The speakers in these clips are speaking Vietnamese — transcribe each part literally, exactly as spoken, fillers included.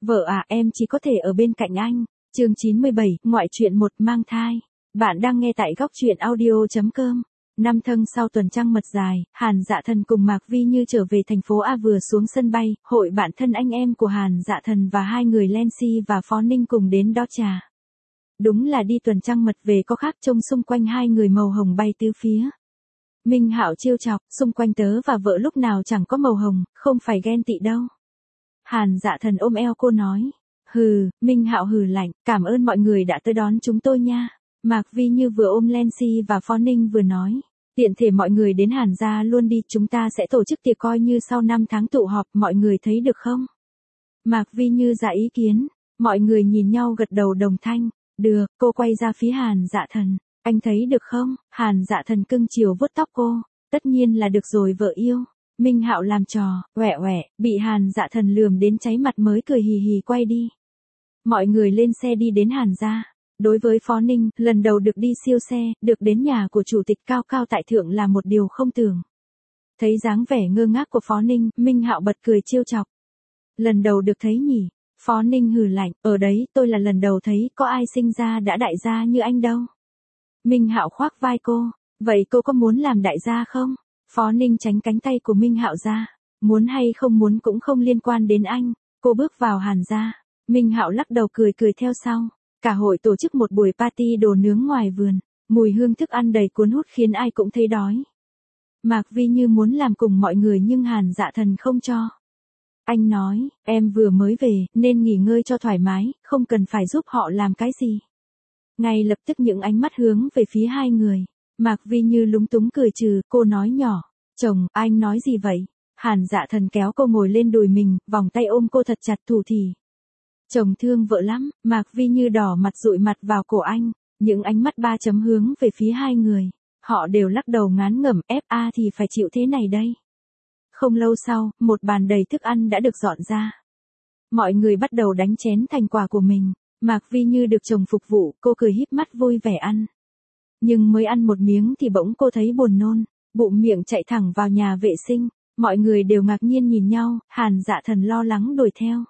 Vợ à, em chỉ có thể ở bên cạnh anh. Chương chín mươi bảy, ngoại truyện một, mang thai. Bạn đang nghe tại góc truyện audio chấm com. Năm thân sau tuần trăng mật dài, Hàn Dạ Thần cùng Mạc Vi Như trở về thành phố A vừa xuống sân bay, hội bạn thân anh em của Hàn Dạ Thần và hai người Lancy và Phó Ninh cùng đến đo trà. Đúng là đi tuần trăng mật về có khác, trông xung quanh hai người màu hồng bay tứ phía. Minh Hạo trêu chọc, xung quanh tớ và vợ lúc nào chẳng có màu hồng, không phải ghen tị đâu. Hàn Dạ Thần ôm eo cô nói. Hừ, Minh Hạo hừ lạnh, cảm ơn mọi người đã tới đón chúng tôi nha. Mạc Vi Như vừa ôm Lancy và Phó Ninh vừa nói. Tiện thể mọi người đến Hàn gia luôn đi, chúng ta sẽ tổ chức tiệc coi như sau năm tháng tụ họp, mọi người thấy được không? Mạc Vi Như ra ý kiến, mọi người nhìn nhau gật đầu đồng thanh. Được, cô quay ra phía Hàn Dạ Thần. Anh thấy được không? Hàn Dạ Thần cưng chiều vuốt tóc cô. Tất nhiên là được rồi vợ yêu. Minh Hạo làm trò, oẻ oẻ, bị Hàn Dạ Thần lườm đến cháy mặt mới cười hì hì quay đi. Mọi người lên xe đi đến Hàn gia. Đối với Phó Ninh, lần đầu được đi siêu xe, được đến nhà của chủ tịch cao cao tại thượng là một điều không tưởng. Thấy dáng vẻ ngơ ngác của Phó Ninh, Minh Hạo bật cười trêu chọc. Lần đầu được thấy nhỉ? Phó Ninh hừ lạnh, ở đấy, tôi là lần đầu thấy, có ai sinh ra đã đại gia như anh đâu. Minh Hạo khoác vai cô, vậy cô có muốn làm đại gia không? Phó Ninh tránh cánh tay của Minh Hạo ra, muốn hay không muốn cũng không liên quan đến anh. Cô bước vào Hàn gia, Minh Hạo lắc đầu cười cười theo sau. Cả hội tổ chức một buổi party đồ nướng ngoài vườn, mùi hương thức ăn đầy cuốn hút khiến ai cũng thấy đói. Mạc Vi Như muốn làm cùng mọi người nhưng Hàn Dạ Thần không cho. Anh nói, em vừa mới về, nên nghỉ ngơi cho thoải mái, không cần phải giúp họ làm cái gì. Ngay lập tức những ánh mắt hướng về phía hai người. Mạc Vi Như lúng túng cười trừ, cô nói nhỏ. Chồng, anh nói gì vậy? Hàn Dạ Thần kéo cô ngồi lên đùi mình, vòng tay ôm cô thật chặt thủ thỉ. Chồng thương vợ lắm. Mạc Vi Như đỏ mặt dụi mặt vào cổ anh. Những ánh mắt ba chấm hướng về phía hai người. Họ đều lắc đầu ngán ngẩm, ép a thì phải chịu thế này đây. Không lâu sau, một bàn đầy thức ăn đã được dọn ra. Mọi người bắt đầu đánh chén thành quà của mình. Mạc Vi Như được chồng phục vụ, cô cười híp mắt vui vẻ ăn. Nhưng mới ăn một miếng thì bỗng cô thấy buồn nôn, bụng miệng chạy thẳng vào nhà vệ sinh. Mọi người đều ngạc nhiên nhìn nhau, Hàn Dạ Thần lo lắng đuổi theo.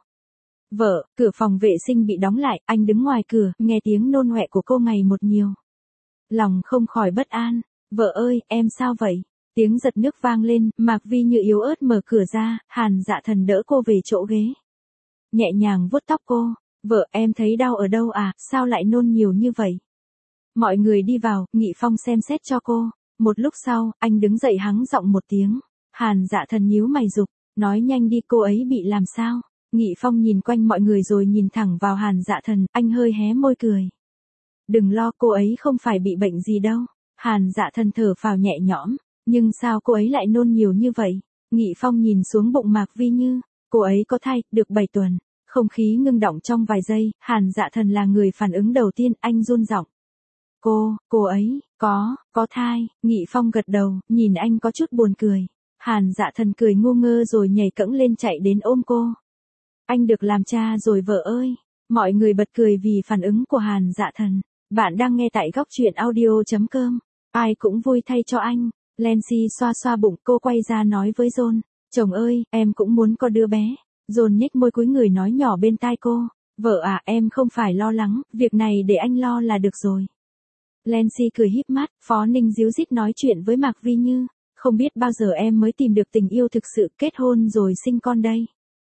Vợ, cửa phòng vệ sinh bị đóng lại, anh đứng ngoài cửa, nghe tiếng nôn ọe của cô ngày một nhiều. Lòng không khỏi bất an. Vợ ơi, em sao vậy? Tiếng giật nước vang lên, Mạc Vi Như yếu ớt mở cửa ra, Hàn Dạ Thần đỡ cô về chỗ ghế. Nhẹ nhàng vuốt tóc cô. Vợ, em thấy đau ở đâu à, sao lại nôn nhiều như vậy? Mọi người đi vào, Nghị Phong xem xét cho cô. Một lúc sau, anh đứng dậy hắng giọng một tiếng. Hàn Dạ Thần nhíu mày giục, nói nhanh đi, cô ấy bị làm sao? Nghị Phong nhìn quanh mọi người rồi nhìn thẳng vào Hàn Dạ Thần, anh hơi hé môi cười. Đừng lo, cô ấy không phải bị bệnh gì đâu. Hàn Dạ Thần thở phào nhẹ nhõm, nhưng sao cô ấy lại nôn nhiều như vậy? Nghị Phong nhìn xuống bụng Mạc Vi Như, cô ấy có thai, được bảy tuần. Không khí ngưng động trong vài giây, Hàn Dạ Thần là người phản ứng đầu tiên, anh run giọng. Cô, cô ấy, có, có thai. Nghị Phong gật đầu, nhìn anh có chút buồn cười. Hàn Dạ Thần cười ngu ngơ rồi nhảy cẫng lên chạy đến ôm cô. Anh được làm cha rồi vợ ơi. Mọi người bật cười vì phản ứng của Hàn Dạ Thần. Bạn đang nghe tại góc truyện audio chấm com. Ai cũng vui thay cho anh. Lancy xoa xoa bụng, cô quay ra nói với John. Chồng ơi, em cũng muốn có đứa bé. John nhếch môi cúi người nói nhỏ bên tai cô. Vợ à, em không phải lo lắng, việc này để anh lo là được rồi. Lancy cười híp mắt, Phó Ninh díu dít nói chuyện với Mạc Vi Như. Không biết bao giờ em mới tìm được tình yêu thực sự, kết hôn rồi sinh con đây.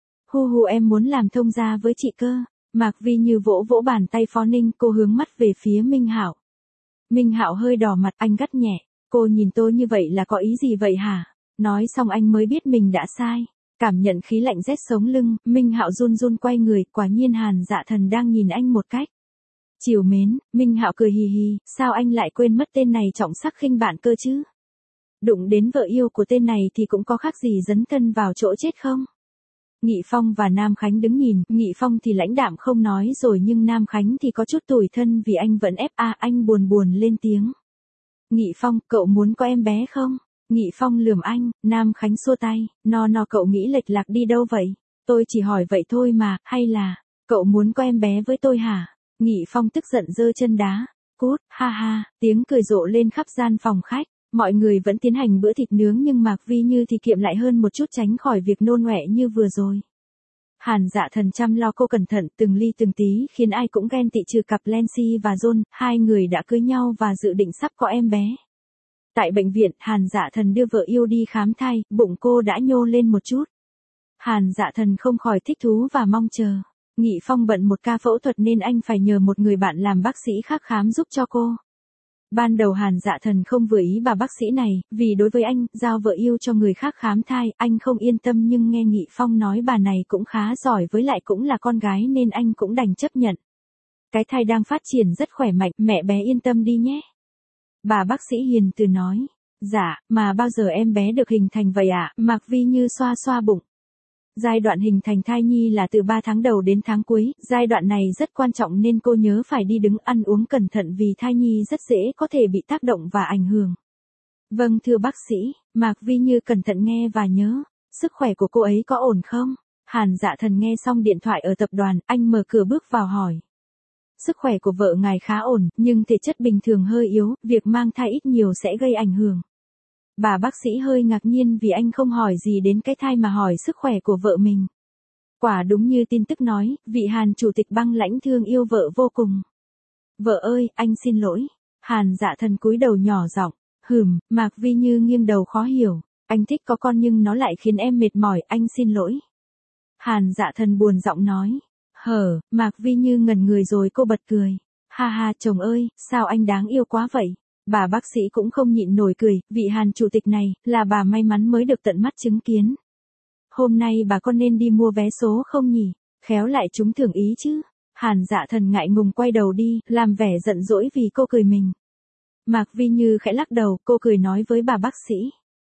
Hu hu, em muốn làm thông gia với chị cơ. Mạc Vi Như vỗ vỗ bàn tay Phó Ninh, cô hướng mắt về phía Minh Hạo. Minh Hạo hơi đỏ mặt, anh gắt nhẹ. Cô nhìn tôi như vậy là có ý gì vậy hả? Nói xong anh mới biết mình đã sai. Cảm nhận khí lạnh rét sống lưng, Minh Hạo run run quay người, quả nhiên Hàn Dạ Thần đang nhìn anh một cách trìu mến. Minh Hạo cười hì hì, sao anh lại quên mất tên này trọng sắc khinh bạn cơ chứ? Đụng đến vợ yêu của tên này thì cũng có khác gì dấn thân vào chỗ chết không? Nghị Phong và Nam Khánh đứng nhìn, Nghị Phong thì lãnh đạm không nói rồi nhưng Nam Khánh thì có chút tủi thân vì anh vẫn ép a, anh buồn buồn lên tiếng. Nghị Phong, cậu muốn có em bé không? Nghị Phong lườm anh, Nam Khánh xua tay, no no, cậu nghĩ lệch lạc đi đâu vậy? Tôi chỉ hỏi vậy thôi mà, hay là, cậu muốn có em bé với tôi hả? Nghị Phong tức giận giơ chân đá, cút, ha ha, tiếng cười rộ lên khắp gian phòng khách. Mọi người vẫn tiến hành bữa thịt nướng nhưng Mạc Vi Như thì kiệm lại hơn một chút tránh khỏi việc nôn ọe như vừa rồi. Hàn Dạ Thần chăm lo cô cẩn thận từng ly từng tí khiến ai cũng ghen tị trừ cặp Lancy và John, hai người đã cưới nhau và dự định sắp có em bé. Tại bệnh viện, Hàn Dạ Thần đưa vợ yêu đi khám thai, bụng cô đã nhô lên một chút. Hàn Dạ Thần không khỏi thích thú và mong chờ. Nghị Phong bận một ca phẫu thuật nên anh phải nhờ một người bạn làm bác sĩ khác khám giúp cho cô. Ban đầu Hàn Dạ Thần không vừa ý bà bác sĩ này, vì đối với anh, giao vợ yêu cho người khác khám thai, anh không yên tâm nhưng nghe Nghị Phong nói bà này cũng khá giỏi với lại cũng là con gái nên anh cũng đành chấp nhận. Cái thai đang phát triển rất khỏe mạnh, mẹ bé yên tâm đi nhé. Bà bác sĩ hiền từ nói. Dạ, mà bao giờ em bé được hình thành vậy ạ? Mạc Vi Như xoa xoa bụng. Giai đoạn hình thành thai nhi là từ ba tháng đầu đến tháng cuối, giai đoạn này rất quan trọng nên cô nhớ phải đi đứng ăn uống cẩn thận vì thai nhi rất dễ có thể bị tác động và ảnh hưởng. Vâng thưa bác sĩ, Mạc Vi Như cẩn thận nghe và nhớ, sức khỏe của cô ấy có ổn không? Hàn Dạ Thần nghe xong điện thoại ở tập đoàn, anh mở cửa bước vào hỏi. Sức khỏe của vợ ngài khá ổn, nhưng thể chất bình thường hơi yếu, việc mang thai ít nhiều sẽ gây ảnh hưởng. Bà bác sĩ hơi ngạc nhiên vì anh không hỏi gì đến cái thai mà hỏi sức khỏe của vợ mình. Quả đúng như tin tức nói, vị Hàn chủ tịch băng lãnh thương yêu vợ vô cùng. Vợ ơi, anh xin lỗi. Hàn Dạ Thần cúi đầu nhỏ giọng, hừm, Mạc Vi Như nghiêng đầu khó hiểu. Anh thích có con nhưng nó lại khiến em mệt mỏi, anh xin lỗi. Hàn Dạ Thần buồn giọng nói. Hờ, Mạc Vi Như ngẩn người rồi cô bật cười. Ha ha, chồng ơi, sao anh đáng yêu quá vậy? Bà bác sĩ cũng không nhịn nổi cười, vị Hàn chủ tịch này, là bà may mắn mới được tận mắt chứng kiến. Hôm nay bà có nên đi mua vé số không nhỉ? Khéo lại chúng thưởng ý chứ. Hàn Dạ Thần ngại ngùng quay đầu đi, làm vẻ giận dỗi vì cô cười mình. Mạc Vi Như khẽ lắc đầu, cô cười nói với bà bác sĩ.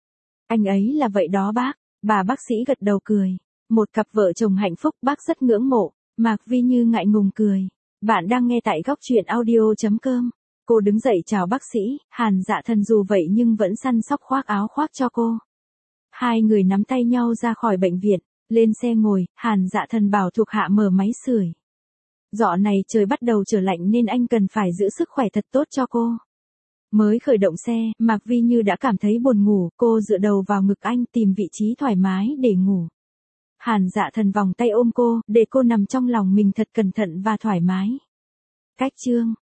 Anh ấy là vậy đó bác. Bà bác sĩ gật đầu cười. Một cặp vợ chồng hạnh phúc, bác rất ngưỡng mộ. Mạc Vi Như ngại ngùng cười. Bạn đang nghe tại góc truyện audio chấm com. Cô đứng dậy chào bác sĩ, Hàn Dạ Thần dù vậy nhưng vẫn săn sóc khoác áo khoác cho cô. Hai người nắm tay nhau ra khỏi bệnh viện, lên xe ngồi, Hàn Dạ Thần bảo thuộc hạ mở máy sưởi. Dạo này trời bắt đầu trở lạnh nên anh cần phải giữ sức khỏe thật tốt cho cô. Mới khởi động xe, Mạc Vi Như đã cảm thấy buồn ngủ, cô dựa đầu vào ngực anh tìm vị trí thoải mái để ngủ. Hàn Dạ Thần vòng tay ôm cô, để cô nằm trong lòng mình thật cẩn thận và thoải mái. Cách chương